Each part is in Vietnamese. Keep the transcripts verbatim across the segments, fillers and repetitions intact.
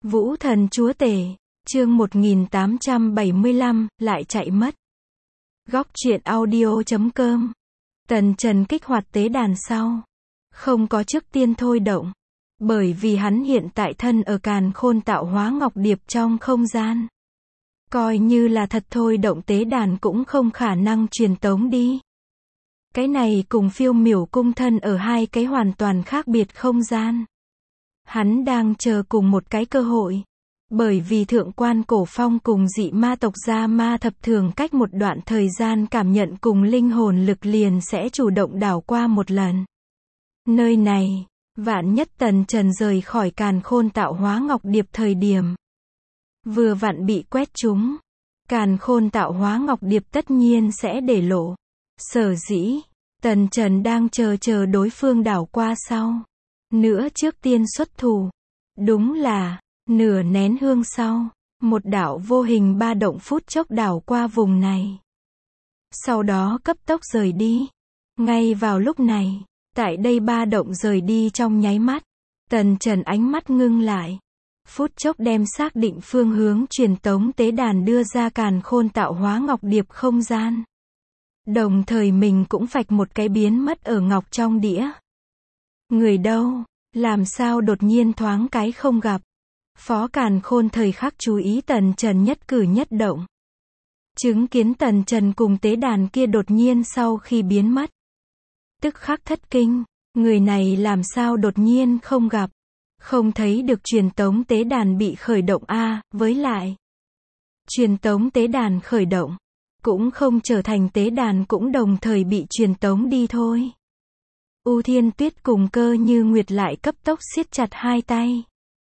Vũ thần chúa tể, chương một nghìn tám trăm bảy mươi lăm, lại chạy mất. Góc truyện audio chấm com. Tần Trần kích hoạt tế đàn sau. Không có trước tiên thôi động. Bởi vì hắn hiện tại thân ở càn khôn tạo hóa ngọc điệp trong không gian. Coi như là thật thôi động tế đàn cũng không khả năng truyền tống đi. Cái này cùng phiêu miểu cung thân ở hai cái hoàn toàn khác biệt không gian. Hắn đang chờ cùng một cái cơ hội. Bởi vì thượng quan cổ phong cùng dị ma tộc gia ma thập thường cách một đoạn thời gian cảm nhận cùng linh hồn lực liền sẽ chủ động đảo qua một lần. Nơi này, vạn nhất Tần Trần rời khỏi càn khôn tạo hóa ngọc điệp thời điểm. Vừa vặn bị quét trúng. Càn khôn tạo hóa ngọc điệp tất nhiên sẽ để lộ. Sở dĩ, Tần Trần đang chờ chờ đối phương đảo qua sau. Nữa trước tiên xuất thủ. Đúng là, nửa nén hương sau, một đạo vô hình ba động phút chốc đảo qua vùng này. Sau đó cấp tốc rời đi. Ngay vào lúc này, tại đây ba động rời đi trong nháy mắt. Tần Trần ánh mắt ngưng lại. Phút chốc đem xác định phương hướng truyền tống tế đàn đưa ra càn khôn tạo hóa ngọc điệp không gian. Đồng thời mình cũng phạch một cái biến mất ở ngọc trong đĩa. Người đâu? Làm sao đột nhiên thoáng cái không gặp? Phó Càn Khôn thời khắc chú ý Tần Trần nhất cử nhất động. Chứng kiến Tần Trần cùng tế đàn kia đột nhiên sau khi biến mất. Tức khắc thất kinh, người này làm sao đột nhiên không gặp? Không thấy được truyền tống tế đàn bị khởi động a, à, với lại. Truyền tống tế đàn khởi động, cũng không trở thành tế đàn cũng đồng thời bị truyền tống đi thôi. U Thiên Tuyết cùng Cơ Như Nguyệt lại cấp tốc siết chặt hai tay.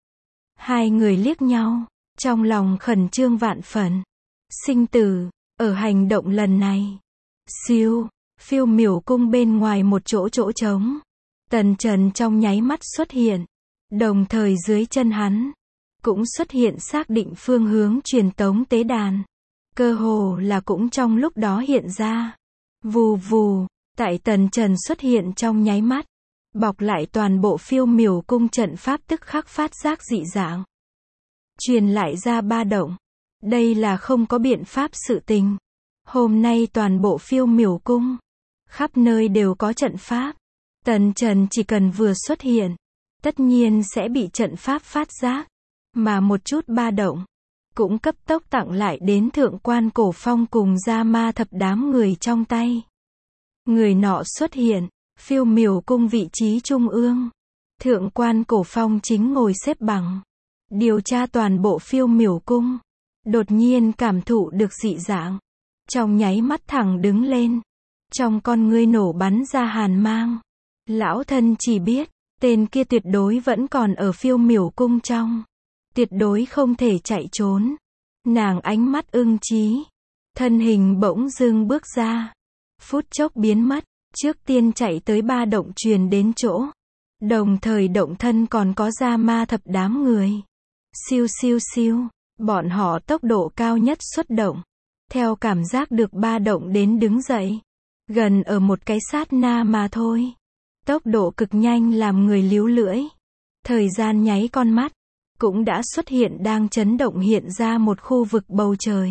Hai người liếc nhau, trong lòng khẩn trương vạn phần. Sinh tử, ở hành động lần này. Siêu, phiêu miểu cung bên ngoài một chỗ chỗ trống. Tần Trần trong nháy mắt xuất hiện. Đồng thời dưới chân hắn, cũng xuất hiện xác định phương hướng truyền tống tế đàn. Cơ hồ là cũng trong lúc đó hiện ra. Vù vù. Tại Tần Trần xuất hiện trong nháy mắt, bọc lại toàn bộ phiêu miểu cung trận pháp tức khắc phát giác dị dạng. Truyền lại ra ba động. Đây là không có biện pháp sự tình. Hôm nay toàn bộ phiêu miểu cung, khắp nơi đều có trận pháp. Tần Trần chỉ cần vừa xuất hiện, tất nhiên sẽ bị trận pháp phát giác. Mà một chút ba động, cũng cấp tốc tặng lại đến thượng quan cổ phong cùng gia ma thập đám người trong tay. Người nọ xuất hiện, phiêu miểu cung vị trí trung ương. Thượng quan cổ phong chính ngồi xếp bằng. Điều tra toàn bộ phiêu miểu cung. Đột nhiên cảm thụ được dị dạng. Trong nháy mắt thẳng đứng lên. Trong con ngươi nổ bắn ra hàn mang. Lão thân chỉ biết, tên kia tuyệt đối vẫn còn ở phiêu miểu cung trong. Tuyệt đối không thể chạy trốn. Nàng ánh mắt ưng chí. Thân hình bỗng dưng bước ra. Phút chốc biến mất, trước tiên chạy tới ba động truyền đến chỗ. Đồng thời động thân còn có gia ma thập đám người. Siêu siêu siêu, bọn họ tốc độ cao nhất xuất động. Theo cảm giác được ba động đến đứng dậy. Gần ở một cái sát na mà thôi. Tốc độ cực nhanh làm người líu lưỡi. Thời gian nháy con mắt, cũng đã xuất hiện đang chấn động hiện ra một khu vực bầu trời.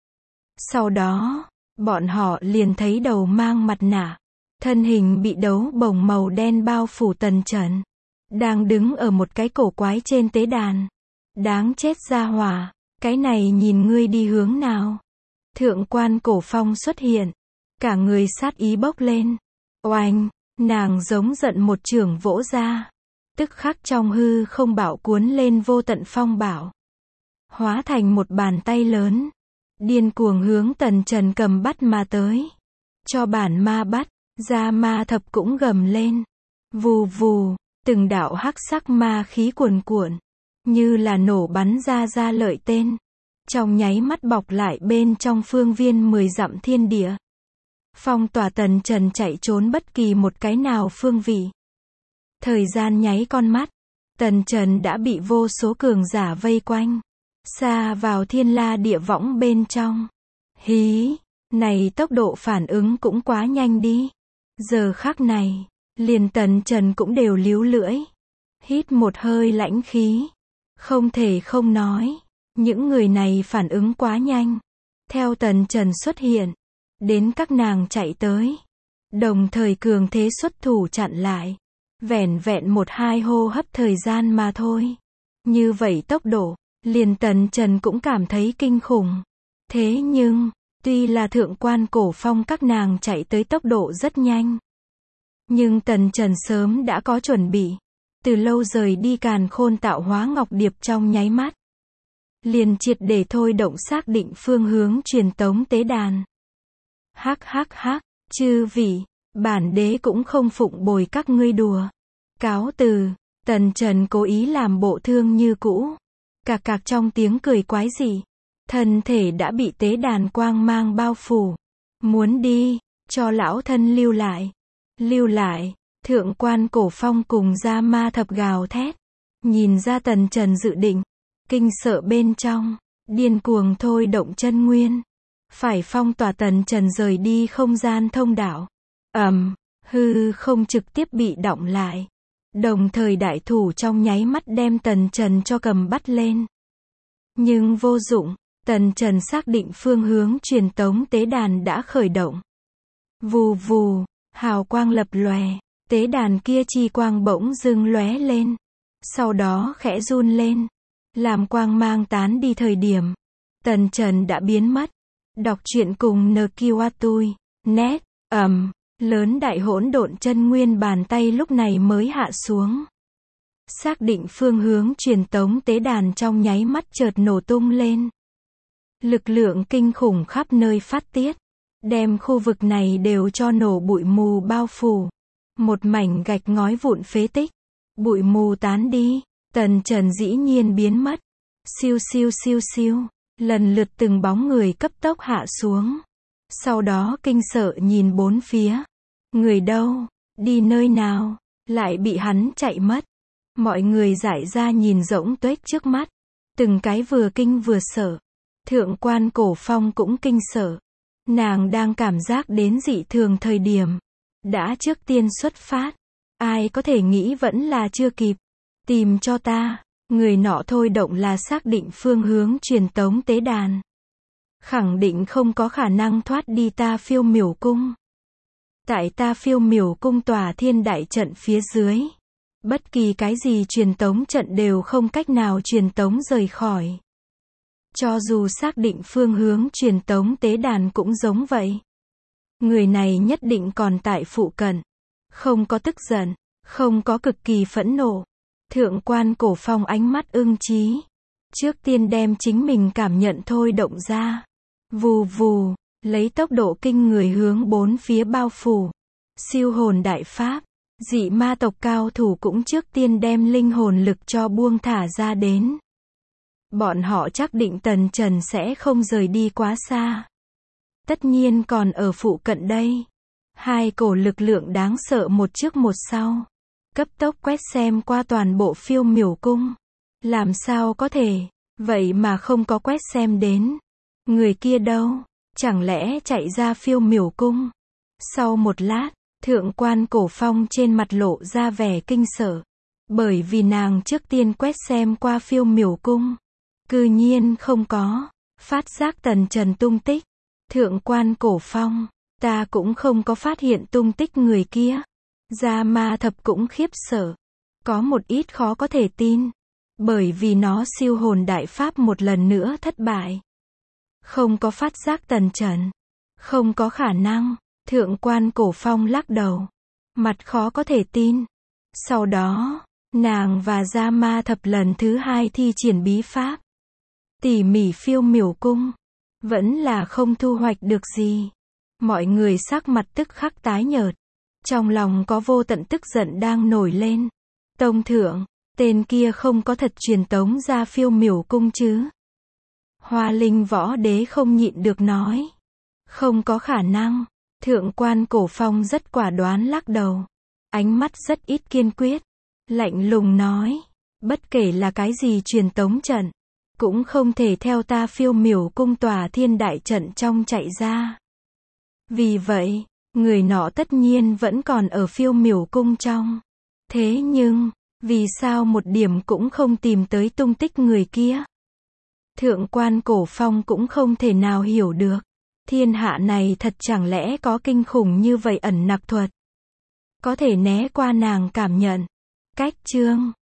Sau đó, bọn họ liền thấy đầu mang mặt nạ, thân hình bị đấu bổng màu đen bao phủ Tần Trần, đang đứng ở một cái cổ quái trên tế đàn. Đáng chết gia hỏa, cái này nhìn ngươi đi hướng nào? Thượng quan cổ phong xuất hiện, cả người sát ý bốc lên. Oanh, nàng giống giận một chưởng vỗ ra, tức khắc trong hư không bão cuốn lên vô tận phong bão, hóa thành một bàn tay lớn. Điên cuồng hướng Tần Trần cầm bắt mà tới. Cho bản ma bắt, gia ma thập cũng gầm lên. Vù vù, từng đạo hắc sắc ma khí cuồn cuộn. Như là nổ bắn ra ra lợi tên. Trong nháy mắt bọc lại bên trong phương viên mười dặm thiên địa. Phong tỏa Tần Trần chạy trốn bất kỳ một cái nào phương vị. Thời gian nháy con mắt. Tần Trần đã bị vô số cường giả vây quanh. Xa vào thiên la địa võng bên trong. Hí, này tốc độ phản ứng cũng quá nhanh đi. Giờ khắc này, liền Tần Trần cũng đều líu lưỡi. Hít một hơi lãnh khí. Không thể không nói, những người này phản ứng quá nhanh. Theo Tần Trần xuất hiện, đến các nàng chạy tới, đồng thời cường thế xuất thủ chặn lại. Vẻn vẹn một hai hô hấp thời gian mà thôi. Như vậy tốc độ, liền Tần Trần cũng cảm thấy kinh khủng. Thế nhưng, tuy là thượng quan cổ phong các nàng chạy tới tốc độ rất nhanh, nhưng Tần Trần sớm đã có chuẩn bị. Từ lâu rời đi càn khôn tạo hóa ngọc điệp trong nháy mắt. Liền triệt để thôi động xác định phương hướng truyền tống tế đàn. Hắc hắc hắc, chư vị, bản đế cũng không phụng bồi các ngươi đùa. Cáo từ, Tần Trần cố ý làm bộ thương như cũ. Cạc cạc trong tiếng cười quái dị. Thân thể đã bị tế đàn quang mang bao phủ. Muốn đi, cho lão thân lưu lại. Lưu lại, thượng quan cổ phong cùng gia ma thập gào thét. Nhìn ra Tần Trần dự định. Kinh sợ bên trong, điên cuồng thôi động chân nguyên. Phải phong tỏa Tần Trần rời đi không gian thông đạo. Ầm, hư không trực tiếp bị đọng lại. Đồng thời đại thủ trong nháy mắt đem Tần Trần cho cầm bắt lên. Nhưng vô dụng, Tần Trần xác định phương hướng truyền tống tế đàn đã khởi động. Vù vù, hào quang lập lòe, tế đàn kia chi quang bỗng dưng lóe lên. Sau đó khẽ run lên. Làm quang mang tán đi thời điểm, Tần Trần đã biến mất. Đọc truyện cùng N Q A Tui, net, ầm, lớn đại hỗn độn chân nguyên bàn tay lúc này mới hạ xuống. Xác định phương hướng truyền tống tế đàn trong nháy mắt chợt nổ tung lên. Lực lượng kinh khủng khắp nơi phát tiết, đem khu vực này đều cho nổ bụi mù bao phủ. Một mảnh gạch ngói vụn phế tích, bụi mù tán đi. Tần Trần dĩ nhiên biến mất. Siêu siêu siêu siêu, lần lượt từng bóng người cấp tốc hạ xuống. Sau đó kinh sợ nhìn bốn phía. Người đâu? Đi nơi nào? Lại bị hắn chạy mất. Mọi người dại ra nhìn rỗng tuếch trước mắt. Từng cái vừa kinh vừa sợ. Thượng quan cổ phong cũng kinh sợ. Nàng đang cảm giác đến dị thường thời điểm. Đã trước tiên xuất phát. Ai có thể nghĩ vẫn là chưa kịp. Tìm cho ta, người nọ thôi động là xác định phương hướng truyền tống tế đàn. Khẳng định không có khả năng thoát đi ta phiêu miểu cung. Tại ta phiêu miểu cung tòa thiên đại trận phía dưới. Bất kỳ cái gì truyền tống trận đều không cách nào truyền tống rời khỏi. Cho dù xác định phương hướng truyền tống tế đàn cũng giống vậy. Người này nhất định còn tại phụ cận. Không có tức giận, không có cực kỳ phẫn nộ. Thượng quan cổ phong ánh mắt ưng chí. Trước tiên đem chính mình cảm nhận thôi động ra. Vù vù, lấy tốc độ kinh người hướng bốn phía bao phủ. Siêu hồn đại pháp, dị ma tộc cao thủ cũng trước tiên đem linh hồn lực cho buông thả ra đến. Bọn họ chắc định Tần Trần sẽ không rời đi quá xa. Tất nhiên còn ở phụ cận đây. Hai cổ lực lượng đáng sợ một trước một sau. Cấp tốc quét xem qua toàn bộ phiêu miểu cung. Làm sao có thể, vậy mà không có quét xem đến. Người kia đâu, chẳng lẽ chạy ra phiêu miểu cung. Sau một lát, thượng quan cổ phong trên mặt lộ ra vẻ kinh sợ. Bởi vì nàng trước tiên quét xem qua phiêu miểu cung. Cư nhiên không có, phát giác Tần Trần tung tích. Thượng quan cổ phong, ta cũng không có phát hiện tung tích người kia. Gia ma thập cũng khiếp sợ. Có một ít khó có thể tin. Bởi vì nó siêu hồn đại pháp một lần nữa thất bại. Không có phát giác Tần Trần. Không có khả năng. Thượng quan cổ phong lắc đầu. Mặt khó có thể tin. Sau đó, nàng và Gia ma thập lần thứ hai thi triển bí pháp. Tỉ mỉ phiêu miểu cung. Vẫn là không thu hoạch được gì. Mọi người sắc mặt tức khắc tái nhợt. Trong lòng có vô tận tức giận đang nổi lên. Tông thượng, tên kia không có thật truyền tống ra phiêu miểu cung chứ. Hoa Linh võ đế không nhịn được nói. Không có khả năng. Thượng quan cổ phong rất quả đoán lắc đầu. Ánh mắt rất ít kiên quyết. Lạnh lùng nói. Bất kể là cái gì truyền tống trận. Cũng không thể theo ta phiêu miểu cung tòa thiên đại trận trong chạy ra. Vì vậy, người nọ tất nhiên vẫn còn ở phiêu miểu cung trong. Thế nhưng, Vì sao một điểm cũng không tìm tới tung tích người kia? Thượng quan Cổ Phong cũng không thể nào hiểu được. Thiên hạ này thật chẳng lẽ có kinh khủng như vậy ẩn nặc thuật? Có thể né qua nàng cảm nhận. Cách chương